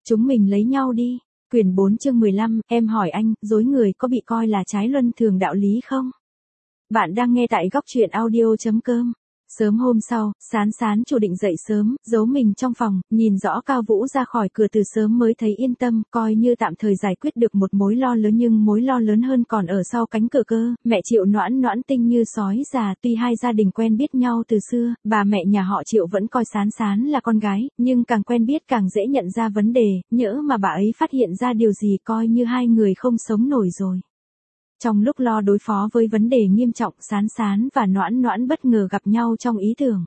Chúng mình lấy nhau đi. Quyển 4 chương 15, em hỏi anh, dối người có bị coi là trái luân thường đạo lý không? Bạn đang nghe tại góc truyện audio.com. Sớm hôm sau, Sán Sán chủ định dậy sớm, giấu mình trong phòng, nhìn rõ Cao Vũ ra khỏi cửa từ sớm mới thấy yên tâm, coi như tạm thời giải quyết được một mối lo lớn, nhưng mối lo lớn hơn còn ở sau cánh cửa cơ. Mẹ Triệu Noãn Noãn tinh như sói già, tuy hai gia đình quen biết nhau từ xưa, bà mẹ nhà họ Triệu vẫn coi Sán Sán là con gái, nhưng càng quen biết càng dễ nhận ra vấn đề, nhỡ mà bà ấy phát hiện ra điều gì coi như hai người không sống nổi rồi. Trong lúc lo đối phó với vấn đề nghiêm trọng, Sán Sán và Noãn Noãn bất ngờ gặp nhau trong ý tưởng.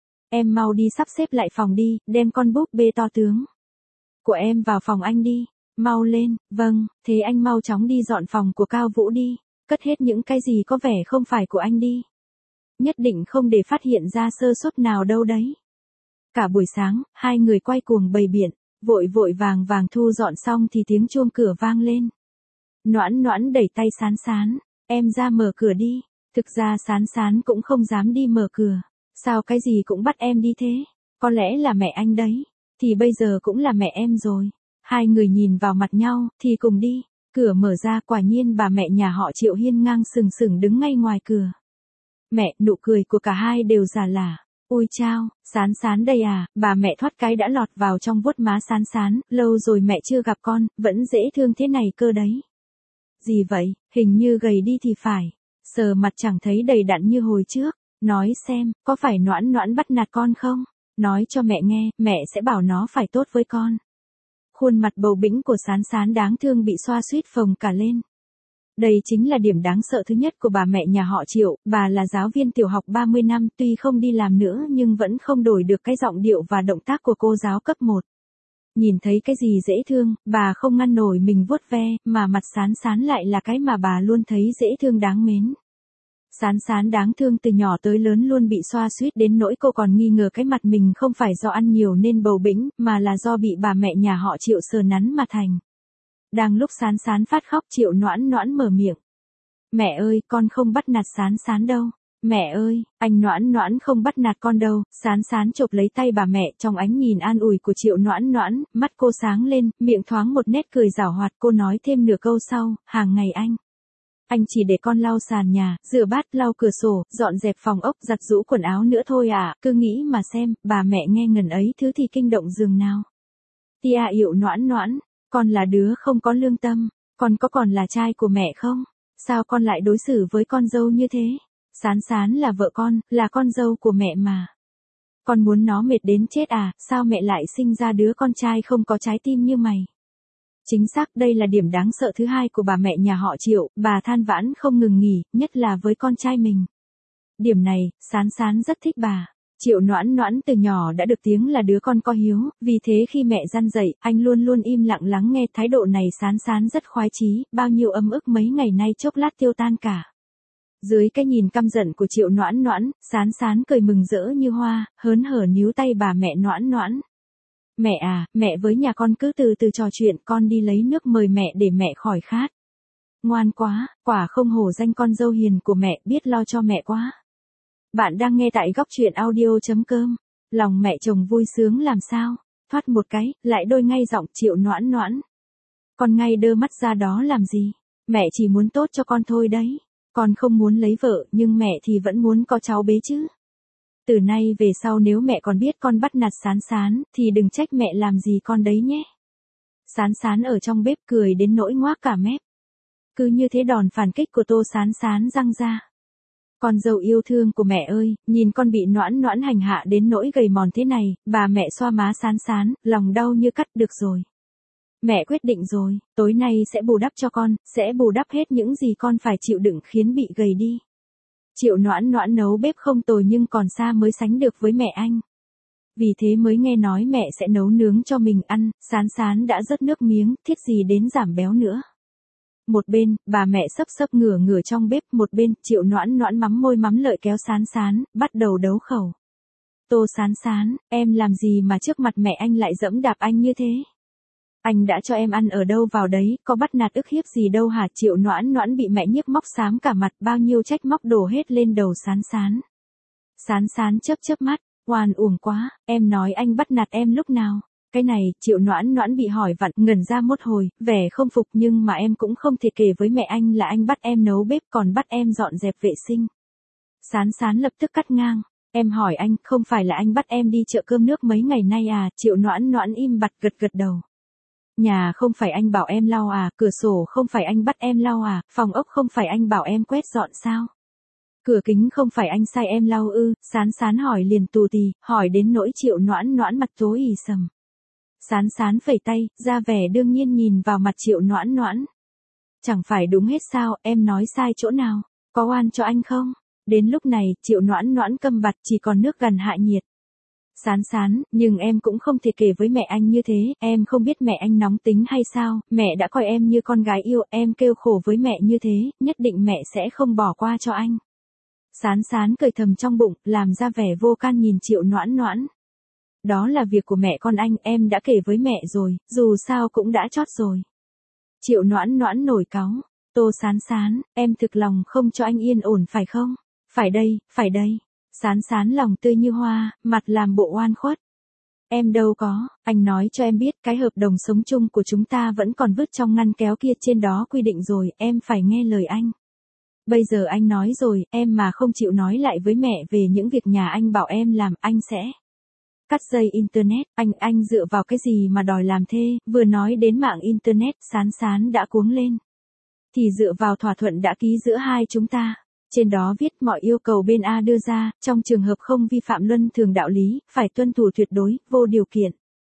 Em mau đi sắp xếp lại phòng đi, đem con búp bê to tướng của em vào phòng anh đi. Mau lên, vâng, thế anh mau chóng đi dọn phòng của Cao Vũ đi, cất hết những cái gì có vẻ không phải của anh đi. Nhất định không để phát hiện ra sơ suất nào đâu đấy. Cả buổi sáng, hai người quay cuồng bày biện, vội vội vàng vàng thu dọn xong thì tiếng chuông cửa vang lên. Noãn Noãn đẩy tay Sán Sán, em ra mở cửa đi. Thực ra Sán Sán cũng không dám đi mở cửa. Sao cái gì cũng bắt em đi thế? Có lẽ là mẹ anh đấy. Thì bây giờ cũng là mẹ em rồi. Hai người nhìn vào mặt nhau, thì cùng đi. Cửa mở ra, quả nhiên bà mẹ nhà họ Triệu hiên ngang sừng sừng đứng ngay ngoài cửa. Mẹ, nụ cười của cả hai đều già lả. Ôi chao, Sán Sán đây à, bà mẹ thoát cái đã lọt vào trong vuốt má Sán Sán, lâu rồi mẹ chưa gặp con, vẫn dễ thương thế này cơ đấy. Gì vậy, hình như gầy đi thì phải. Sờ mặt chẳng thấy đầy đặn như hồi trước. Nói xem, có phải Noãn Noãn bắt nạt con không? Nói cho mẹ nghe, mẹ sẽ bảo nó phải tốt với con. Khuôn mặt bầu bĩnh của Sán Sán đáng thương bị xoa xuýt phồng cả lên. Đây chính là điểm đáng sợ thứ nhất của bà mẹ nhà họ Triệu, bà là giáo viên tiểu học 30 năm, tuy không đi làm nữa nhưng vẫn không đổi được cái giọng điệu và động tác của cô giáo cấp 1. Nhìn thấy cái gì dễ thương, bà không ngăn nổi mình vuốt ve, mà mặt Sán Sán lại là cái mà bà luôn thấy dễ thương đáng mến. Sán Sán đáng thương từ nhỏ tới lớn luôn bị xoa xuýt đến nỗi cô còn nghi ngờ cái mặt mình không phải do ăn nhiều nên bầu bĩnh, mà là do bị bà mẹ nhà họ Triệu sờ nắn mà thành. Đang lúc Sán Sán phát khóc, Triệu Noãn Noãn mở miệng. Mẹ ơi, con không bắt nạt Sán Sán đâu. Mẹ ơi, anh Noãn Noãn không bắt nạt con đâu. Sán Sán chộp lấy tay bà mẹ, trong ánh nhìn an ủi của Triệu Noãn Noãn, mắt cô sáng lên, miệng thoáng một nét cười giảo hoạt. Cô nói thêm nửa câu sau, hàng ngày anh chỉ để con lau sàn nhà, rửa bát, lau cửa sổ, dọn dẹp phòng ốc, giặt giũ quần áo nữa thôi à. Cứ nghĩ mà xem, bà mẹ nghe ngần ấy thứ thì kinh động giường nào. Tia Yệu Noãn Noãn, con là đứa không có lương tâm, con có còn là trai của mẹ không? Sao con lại đối xử với con dâu như thế? Sán Sán là vợ con, là con dâu của mẹ mà. Con muốn nó mệt đến chết à, sao mẹ lại sinh ra đứa con trai không có trái tim như mày? Chính xác, đây là điểm đáng sợ thứ hai của bà mẹ nhà họ Triệu, bà than vãn không ngừng nghỉ, nhất là với con trai mình. Điểm này, Sán Sán rất thích bà. Triệu Noãn Noãn từ nhỏ đã được tiếng là đứa con có hiếu, vì thế khi mẹ răn dạy, anh luôn luôn im lặng lắng nghe. Thái độ này Sán Sán rất khoái chí, bao nhiêu ấm ức mấy ngày nay chốc lát tiêu tan cả. Dưới cái nhìn căm giận của Triệu Noãn Noãn, Sán Sán cười mừng rỡ như hoa, hớn hở níu tay bà mẹ Noãn Noãn. Mẹ à, mẹ với nhà con cứ từ từ trò chuyện, con đi lấy nước mời mẹ để mẹ khỏi khát. Ngoan quá, quả không hổ danh con dâu hiền của mẹ, biết lo cho mẹ quá. Bạn đang nghe tại góc truyện audio.com. Lòng mẹ chồng vui sướng làm sao, thoát một cái, lại đôi ngay giọng Triệu Noãn Noãn. Con ngay đơ mắt ra đó làm gì, mẹ chỉ muốn tốt cho con thôi đấy. Con không muốn lấy vợ, nhưng mẹ thì vẫn muốn có cháu bế chứ. Từ nay về sau nếu mẹ còn biết con bắt nạt Sán Sán, thì đừng trách mẹ làm gì con đấy nhé. Sán Sán ở trong bếp cười đến nỗi ngoác cả mép. Cứ như thế đòn phản kích của Tô Sán Sán răng ra. Con dâu yêu thương của mẹ ơi, nhìn con bị Noãn Noãn hành hạ đến nỗi gầy mòn thế này, bà mẹ xoa má Sán Sán, lòng đau như cắt. Được rồi. Mẹ quyết định rồi, tối nay sẽ bù đắp cho con, sẽ bù đắp hết những gì con phải chịu đựng khiến bị gầy đi. Triệu Noãn Noãn nấu bếp không tồi nhưng còn xa mới sánh được với mẹ anh. Vì thế mới nghe nói mẹ sẽ nấu nướng cho mình ăn, Sán Sán đã rớt nước miếng, thiết gì đến giảm béo nữa. Một bên, bà mẹ sấp sấp ngửa ngửa trong bếp, một bên, Triệu Noãn Noãn mắm môi mắm lợi kéo Sán Sán, bắt đầu đấu khẩu. Tô Sán Sán, em làm gì mà trước mặt mẹ anh lại giẫm đạp anh như thế? Anh đã cho em ăn ở đâu vào đấy, có bắt nạt ức hiếp gì đâu hả? Triệu Noãn Noãn bị mẹ nhiếc móc xám cả mặt, bao nhiêu trách móc đổ hết lên đầu Sán Sán. Sán Sán chớp chớp mắt, oan uổng quá, em nói anh bắt nạt em lúc nào? Cái này, Triệu Noãn Noãn bị hỏi vặn, ngẩn ra một hồi, vẻ không phục, nhưng mà em cũng không thể kể với mẹ anh là anh bắt em nấu bếp còn bắt em dọn dẹp vệ sinh. Sán Sán lập tức cắt ngang. Em hỏi anh, không phải là anh bắt em đi chợ cơm nước mấy ngày nay à? Triệu Noãn Noãn im bặt gật gật đầu. Nhà không phải anh bảo em lau à? Cửa sổ không phải anh bắt em lau à? Phòng ốc không phải anh bảo em quét dọn sao? Cửa kính không phải anh sai em lau ư? Sán Sán hỏi liền tù tì, hỏi đến nỗi Triệu Noãn Noãn mặt tối ì sầm. Sán Sán phẩy tay, ra vẻ đương nhiên nhìn vào mặt Triệu Noãn Noãn. Chẳng phải đúng hết sao, em nói sai chỗ nào? Có oan cho anh không? Đến lúc này, Triệu Noãn Noãn câm bặt, chỉ còn nước gần hạ nhiệt. Sán Sán, nhưng em cũng không thể kể với mẹ anh như thế, em không biết mẹ anh nóng tính hay sao, mẹ đã coi em như con gái yêu, em kêu khổ với mẹ như thế, nhất định mẹ sẽ không bỏ qua cho anh. Sán Sán cười thầm trong bụng, làm ra vẻ vô can nhìn Triệu Noãn Noãn. Đó là việc của mẹ con anh, em đã kể với mẹ rồi, dù sao cũng đã chót rồi. Triệu Noãn Noãn nổi cáu, Tô Sán Sán, em thực lòng không cho anh yên ổn phải không? Phải đây, phải đây. Sán Sán lòng tươi như hoa, mặt làm bộ oan khuất. Em đâu có, anh nói cho em biết cái hợp đồng sống chung của chúng ta vẫn còn vứt trong ngăn kéo kia, trên đó quy định rồi, em phải nghe lời anh. Bây giờ anh nói rồi, em mà không chịu nói lại với mẹ về những việc nhà anh bảo em làm, anh sẽ cắt dây Internet. Anh dựa vào cái gì mà đòi làm thê? Vừa nói đến mạng Internet, Sán Sán đã cuống lên. Thì dựa vào thỏa thuận đã ký giữa hai chúng ta. Trên đó viết mọi yêu cầu bên A đưa ra, trong trường hợp không vi phạm luân thường đạo lý, phải tuân thủ tuyệt đối, vô điều kiện.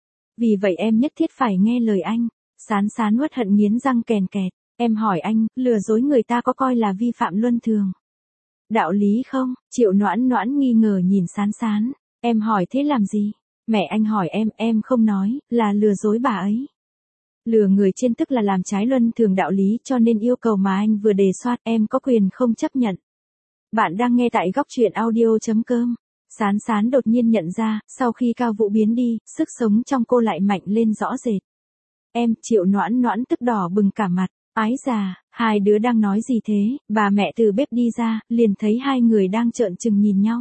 Vì vậy em nhất thiết phải nghe lời anh. Sán Sán uất hận nghiến răng kèn kẹt. Em hỏi anh, lừa dối người ta có coi là vi phạm luân thường đạo lý không? Triệu Noãn Noãn nghi ngờ nhìn Sán Sán. Em hỏi thế làm gì? Mẹ anh hỏi em không nói, là lừa dối bà ấy. Lừa người trên tức là làm trái luân thường đạo lý, cho nên yêu cầu mà anh vừa đề xuất em có quyền không chấp nhận. Bạn đang nghe tại góc truyện audio.com. Sán Sán đột nhiên nhận ra, sau khi Cao Vũ biến đi, sức sống trong cô lại mạnh lên rõ rệt. Em, Triệu Noãn Noãn tức đỏ bừng cả mặt. Ái già, hai đứa đang nói gì thế? Bà mẹ từ bếp đi ra, liền thấy hai người đang trợn trừng nhìn nhau.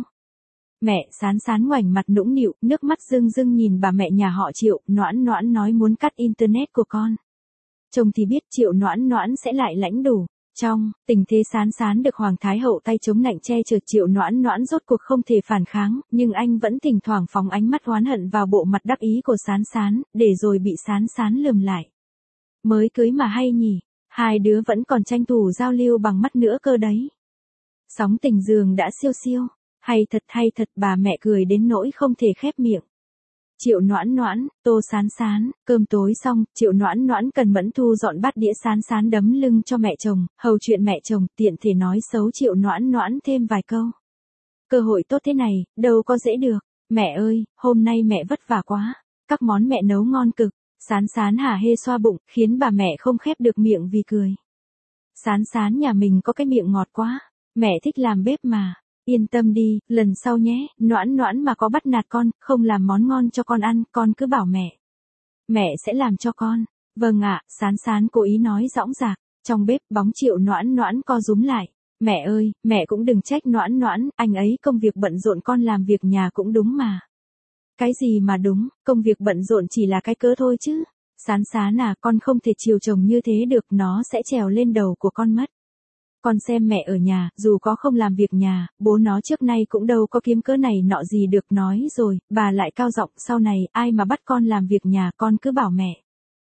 Mẹ, Sán Sán ngoảnh mặt nũng nịu, nước mắt rưng rưng nhìn bà mẹ nhà họ Triệu. Noãn Noãn nói muốn cắt internet của con. Chồng thì biết Triệu Noãn Noãn sẽ lại lãnh đủ. Trong tình thế Sán Sán được Hoàng Thái Hậu tay chống nạnh che chở, Triệu Noãn Noãn rốt cuộc không thể phản kháng, nhưng anh vẫn thỉnh thoảng phóng ánh mắt oán hận vào bộ mặt đắc ý của Sán Sán, để rồi bị Sán Sán lườm lại. Mới cưới mà hay nhỉ, hai đứa vẫn còn tranh thủ giao lưu bằng mắt nữa cơ đấy. Sóng tình giường đã siêu siêu, hay thật, bà mẹ cười đến nỗi không thể khép miệng. Triệu Noãn Noãn, Tô Sán Sán, cơm tối xong, Triệu Noãn Noãn cần mẫn thu dọn bát đĩa. Sán Sán đấm lưng cho mẹ chồng, hầu chuyện mẹ chồng, tiện thể nói xấu Triệu Noãn Noãn thêm vài câu. Cơ hội tốt thế này, đâu có dễ được. Mẹ ơi, hôm nay mẹ vất vả quá. Các món mẹ nấu ngon cực. Sán Sán hả hê xoa bụng, khiến bà mẹ không khép được miệng vì cười. Sán Sán nhà mình có cái miệng ngọt quá. Mẹ thích làm bếp mà. Yên tâm đi, lần sau nhé, Noãn Noãn mà có bắt nạt con, không làm món ngon cho con ăn, con cứ bảo mẹ. Mẹ sẽ làm cho con. Vâng ạ, Sán Sán cố ý nói dõng dạc. Trong bếp, bóng Triệu Noãn Noãn co rúm lại. Mẹ ơi, mẹ cũng đừng trách Noãn Noãn, anh ấy công việc bận rộn, con làm việc nhà cũng đúng mà. Cái gì mà đúng, công việc bận rộn chỉ là cái cớ thôi chứ. Sán Sán à, con không thể chiều chồng như thế được, nó sẽ trèo lên đầu của con mất. Con xem mẹ ở nhà, dù có không làm việc nhà, bố nó trước nay cũng đâu có kiếm cớ này nọ gì được. Nói rồi, bà lại cao giọng, sau này, ai mà bắt con làm việc nhà, con cứ bảo mẹ.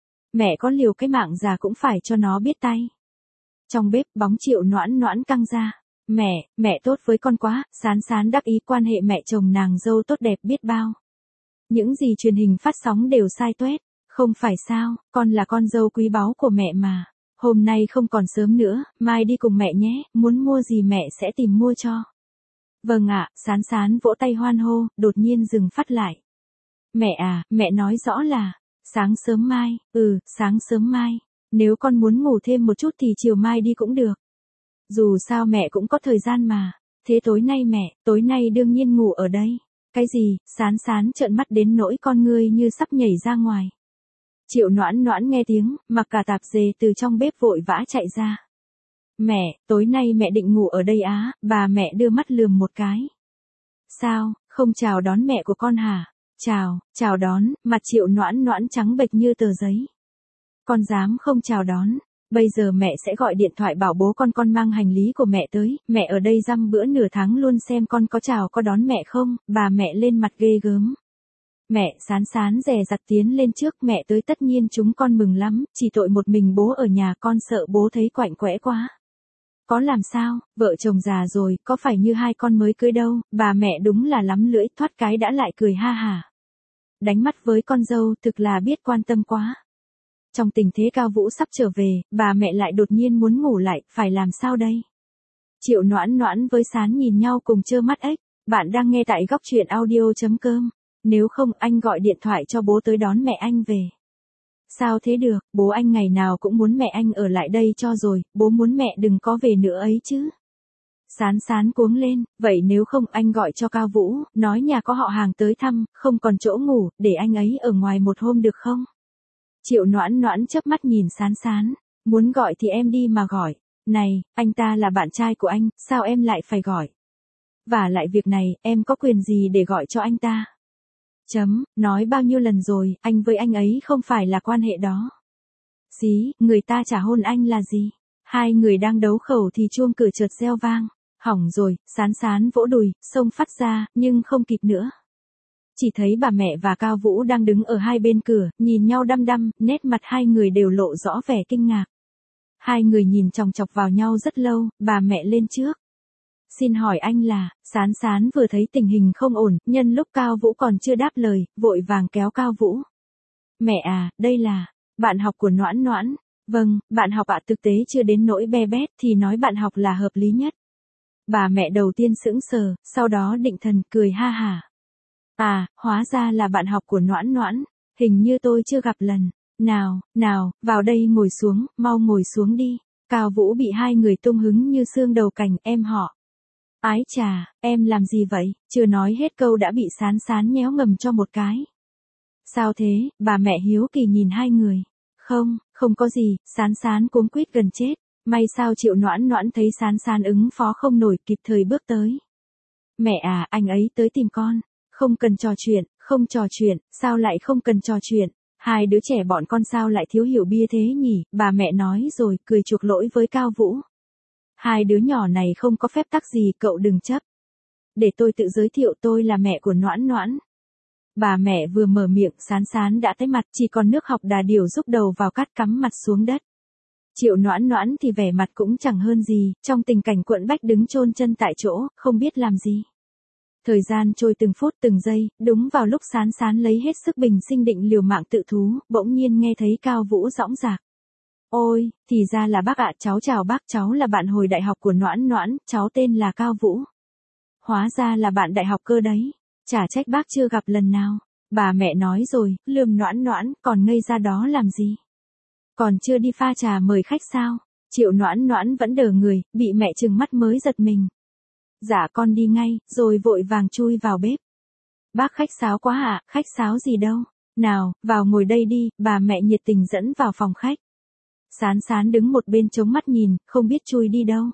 Mẹ có liều cái mạng già cũng phải cho nó biết tay. Trong bếp, bóng Triệu Noãn Noãn căng ra. Mẹ tốt với con quá. Sán Sán đắc ý, quan hệ mẹ chồng nàng dâu tốt đẹp biết bao. Những gì truyền hình phát sóng đều sai tuét. Không phải sao, con là con dâu quý báu của mẹ mà. Hôm nay không còn sớm nữa, mai đi cùng mẹ nhé, muốn mua gì mẹ sẽ tìm mua cho. Vâng ạ, Sán Sán vỗ tay hoan hô, đột nhiên dừng phát lại. Mẹ à, mẹ nói rõ là, sáng sớm mai, sáng sớm mai, nếu con muốn ngủ thêm một chút thì chiều mai đi cũng được. Dù sao mẹ cũng có thời gian mà, thế tối nay mẹ, tối nay đương nhiên ngủ ở đây. Cái gì? Sán Sán trợn mắt đến nỗi con ngươi như sắp nhảy ra ngoài. Triệu Noãn Noãn nghe tiếng, mặc cả tạp dề từ trong bếp vội vã chạy ra. Mẹ, tối nay mẹ định ngủ ở đây á? Bà mẹ đưa mắt lườm một cái. Sao, không chào đón mẹ của con hả? Chào đón, mặt Triệu Noãn Noãn trắng bệch như tờ giấy. Con dám không chào đón, bây giờ mẹ sẽ gọi điện thoại bảo bố con mang hành lý của mẹ tới, mẹ ở đây dăm bữa nửa tháng luôn xem con có chào có đón mẹ không, bà mẹ lên mặt ghê gớm. Mẹ Sán Sán dè dặt tiến lên trước, mẹ tới tất nhiên chúng con mừng lắm, chỉ tội một mình bố ở nhà, con sợ bố thấy quạnh quẽ quá. Có làm sao, vợ chồng già rồi, có phải như hai con mới cưới đâu, bà mẹ đúng là lắm lưỡi, thoát cái đã lại cười ha hả. Đánh mắt với con dâu, thực là biết quan tâm quá. Trong tình thế Cao Vũ sắp trở về, bà mẹ lại đột nhiên muốn ngủ lại, phải làm sao đây? Triệu Noãn Noãn với Sán nhìn nhau cùng trơ mắt ếch. Bạn đang nghe tại góc truyện audio.com. Nếu không, anh gọi điện thoại cho bố tới đón mẹ anh về. Sao thế được, bố anh ngày nào cũng muốn mẹ anh ở lại đây cho rồi, bố muốn mẹ đừng có về nữa ấy chứ. Sán Sán cuống lên, vậy nếu không anh gọi cho Cao Vũ, nói nhà có họ hàng tới thăm, không còn chỗ ngủ, để anh ấy ở ngoài một hôm được không? Triệu Noãn Noãn chớp mắt nhìn Sán Sán, muốn gọi thì em đi mà gọi. Này, anh ta là bạn trai của anh, sao em lại phải gọi? Và lại việc này, em có quyền gì để gọi cho anh ta? Nói bao nhiêu lần rồi, anh với anh ấy không phải là quan hệ đó. Xí, người ta trả hôn anh là gì? Hai người đang đấu khẩu thì chuông cửa chợt reo vang. Hỏng rồi, Sán Sán vỗ đùi, xông phát ra, nhưng không kịp nữa. Chỉ thấy bà mẹ và Cao Vũ đang đứng ở hai bên cửa, nhìn nhau đăm đăm, nét mặt hai người đều lộ rõ vẻ kinh ngạc. Hai người nhìn chòng chọc vào nhau rất lâu, bà mẹ lên trước. Xin hỏi anh là, Sán Sán vừa thấy tình hình không ổn, nhân lúc Cao Vũ còn chưa đáp lời, vội vàng kéo Cao Vũ. Mẹ à, đây là, bạn học của Noãn Noãn. Vâng, bạn học ạ, thực tế chưa đến nỗi be bét thì nói bạn học là hợp lý nhất. Bà mẹ đầu tiên sững sờ, sau đó định thần cười ha hả. À, hóa ra là bạn học của Noãn Noãn, hình như tôi chưa gặp lần. Nào, vào đây ngồi xuống, mau ngồi xuống đi. Cao Vũ bị hai người tung hứng như xương đầu cành, em họ. Ái chà, em làm gì vậy? Chưa nói hết câu đã bị Sán Sán nhéo ngầm cho một cái. Sao thế, bà mẹ hiếu kỳ nhìn hai người. Không có gì, Sán Sán cuống quýt gần chết. May sao Triệu Noãn Noãn thấy Sán Sán ứng phó không nổi, kịp thời bước tới. Mẹ à, anh ấy tới tìm con. Không cần trò chuyện, sao lại không cần trò chuyện? Hai đứa trẻ bọn con sao lại thiếu hiểu bia thế nhỉ? Bà mẹ nói rồi, cười chuộc lỗi với Cao Vũ. Hai đứa nhỏ này không có phép tắc gì, cậu đừng chấp. Để tôi tự giới thiệu, tôi là mẹ của Noãn Noãn. Bà mẹ vừa mở miệng, Sán Sán đã tái mặt, chỉ còn nước học đà điểu rúc đầu vào cát cắm mặt xuống đất. Triệu Noãn Noãn thì vẻ mặt cũng chẳng hơn gì, trong tình cảnh quẫn bách đứng chôn chân tại chỗ, không biết làm gì. Thời gian trôi từng phút từng giây, đúng vào lúc Sán Sán lấy hết sức bình sinh định liều mạng tự thú, bỗng nhiên nghe thấy Cao Vũ dõng dạc. Ôi, thì ra là bác ạ, cháu chào bác, cháu là bạn hồi đại học của Noãn Noãn, cháu tên là Cao Vũ. Hóa ra là bạn đại học cơ đấy, chả trách bác chưa gặp lần nào. Bà mẹ nói rồi, lườm Noãn Noãn, còn ngây ra đó làm gì? Còn chưa đi pha trà mời khách sao? Triệu Noãn Noãn vẫn đờ người, bị mẹ trừng mắt mới giật mình. Dạ con đi ngay, rồi vội vàng chui vào bếp. Bác khách sáo quá ạ, khách sáo gì đâu. Nào, vào ngồi đây đi, bà mẹ nhiệt tình dẫn vào phòng khách. Sán Sán đứng một bên chống mắt nhìn, không biết chui đi đâu.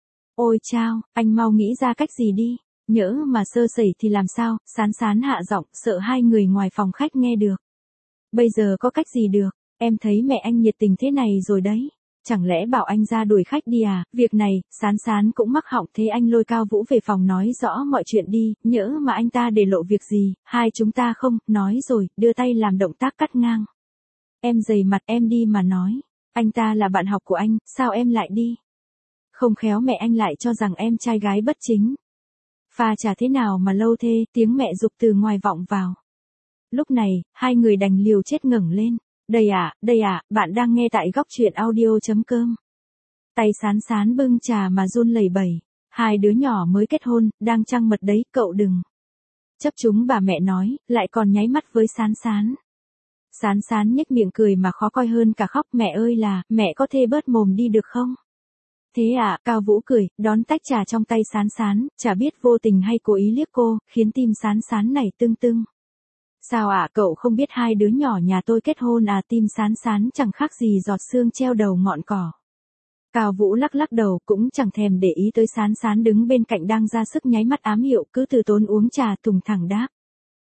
Ôi chao, anh mau nghĩ ra cách gì đi. Nhỡ mà sơ sẩy thì làm sao? Sán Sán hạ giọng, sợ hai người ngoài phòng khách nghe được. Bây giờ có cách gì được, em thấy mẹ anh nhiệt tình thế này rồi đấy. Chẳng lẽ bảo anh ra đuổi khách đi à? Việc này, Sán Sán cũng mắc họng, thế anh lôi Cao Vũ về phòng nói rõ mọi chuyện đi, nhỡ mà anh ta để lộ việc gì, hai chúng ta không, nói rồi, đưa tay làm động tác cắt ngang. Em dày mặt, em đi mà nói. Anh ta là bạn học của anh, sao em lại đi? Không khéo mẹ anh lại cho rằng em trai gái bất chính. Pha trà thế nào mà lâu thế, tiếng mẹ giục từ ngoài vọng vào. Lúc này, hai người đành liều chết ngẩng lên. Đây à, bạn đang nghe tại góc truyện audio.com. Tay Sán Sán bưng trà mà run lẩy bẩy. Hai đứa nhỏ mới kết hôn, đang trăng mật đấy, cậu đừng. Chấp chúng, bà mẹ nói, lại còn nháy mắt với Sán Sán. Sán Sán nhếch miệng cười mà khó coi hơn cả khóc, mẹ ơi là, mẹ có thể bớt mồm đi được không? Thế à, Cao Vũ cười, đón tách trà trong tay Sán Sán, chả biết vô tình hay cố ý liếc cô, khiến tim Sán Sán nảy tưng tưng. Sao ạ, cậu không biết hai đứa nhỏ nhà tôi kết hôn à? Tim Sán Sán chẳng khác gì giọt sương treo đầu ngọn cỏ. Cao Vũ lắc lắc đầu, cũng chẳng thèm để ý tới Sán Sán đứng bên cạnh đang ra sức nháy mắt ám hiệu, cứ từ tốn uống trà thùng thẳng đáp.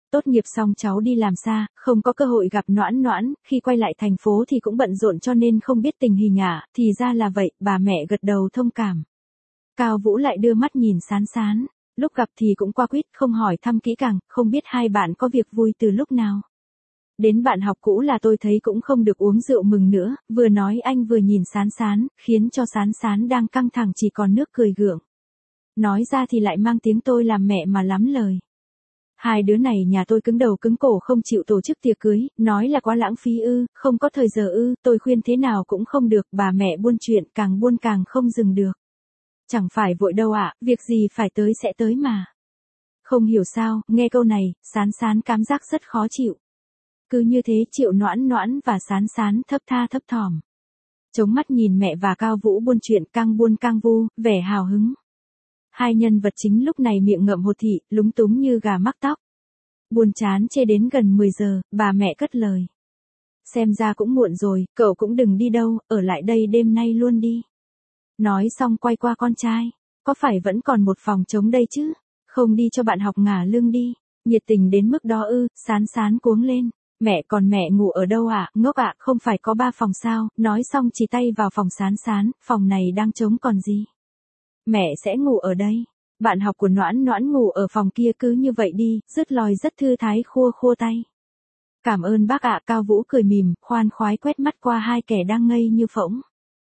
Tốt nghiệp xong cháu đi làm xa, không có cơ hội gặp Noãn Noãn, khi quay lại thành phố thì cũng bận rộn cho nên không biết tình hình ạ, thì ra là vậy, bà mẹ gật đầu thông cảm. Cao Vũ lại đưa mắt nhìn Sán Sán, lúc gặp thì cũng qua quýt không hỏi thăm kỹ càng, không biết hai bạn có việc vui từ lúc nào. Đến bạn học cũ là tôi thấy cũng không được uống rượu mừng nữa, vừa nói anh vừa nhìn Sán Sán, khiến cho Sán Sán đang căng thẳng chỉ còn nước cười gượng. Nói ra thì lại mang tiếng tôi làm mẹ mà lắm lời. Hai đứa này nhà tôi cứng đầu cứng cổ không chịu tổ chức tiệc cưới, nói là quá lãng phí không có thời giờ tôi khuyên thế nào cũng không được, bà mẹ buôn chuyện càng buôn càng không dừng được. Chẳng phải vội đâu ạ, việc gì phải tới sẽ tới mà. Không hiểu sao, nghe câu này, Sán Sán cảm giác rất khó chịu. Cứ như thế Triệu Noãn Noãn và Sán Sán thấp tha thấp thỏm. Chống mắt nhìn mẹ và Cao Vũ buôn chuyện càng buôn càng vu, vẻ hào hứng. Hai nhân vật chính lúc này miệng ngậm hột thị, lúng túng như gà mắc tóc. Buồn chán chê đến gần 10 giờ, bà mẹ cất lời. Xem ra cũng muộn rồi, cậu cũng đừng đi đâu, ở lại đây đêm nay luôn đi. Nói xong quay qua con trai. Có phải vẫn còn một phòng trống đây chứ? Không đi cho bạn học ngả lưng đi. Nhiệt tình đến mức đó Sán Sán cuống lên. Mẹ còn mẹ ngủ ở đâu ạ? Ngốc ạ, không phải có 3 phòng sao? Nói xong chỉ tay vào phòng Sán Sán, phòng này đang trống còn gì? Mẹ sẽ ngủ ở đây. Bạn học của Noãn Noãn ngủ ở phòng kia cứ như vậy đi, dứt lòi rất thư thái khua khua tay. Cảm ơn bác ạ, Cao Vũ cười mỉm, khoan khoái quét mắt qua hai kẻ đang ngây như phỗng.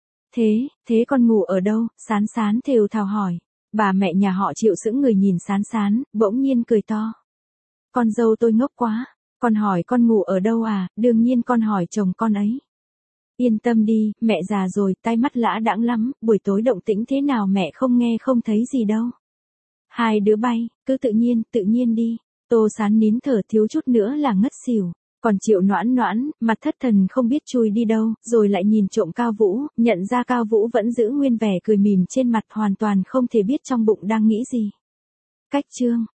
Thế con ngủ ở đâu? Sán Sán thều thào hỏi. Bà mẹ nhà họ Triệu sững người nhìn Sán Sán, bỗng nhiên cười to. Con dâu tôi ngốc quá, con hỏi con ngủ ở đâu à, đương nhiên con hỏi chồng con ấy. Yên tâm đi, mẹ già rồi, tai mắt lã đãng lắm, buổi tối động tĩnh thế nào mẹ không nghe không thấy gì đâu. Hai đứa bay, cứ tự nhiên đi. Tô Sán nín thở thiếu chút nữa là ngất xỉu. Còn Triệu Noãn Noãn, mặt thất thần không biết chui đi đâu, rồi lại nhìn trộm Cao Vũ, nhận ra Cao Vũ vẫn giữ nguyên vẻ cười mỉm trên mặt hoàn toàn không thể biết trong bụng đang nghĩ gì. Cách chương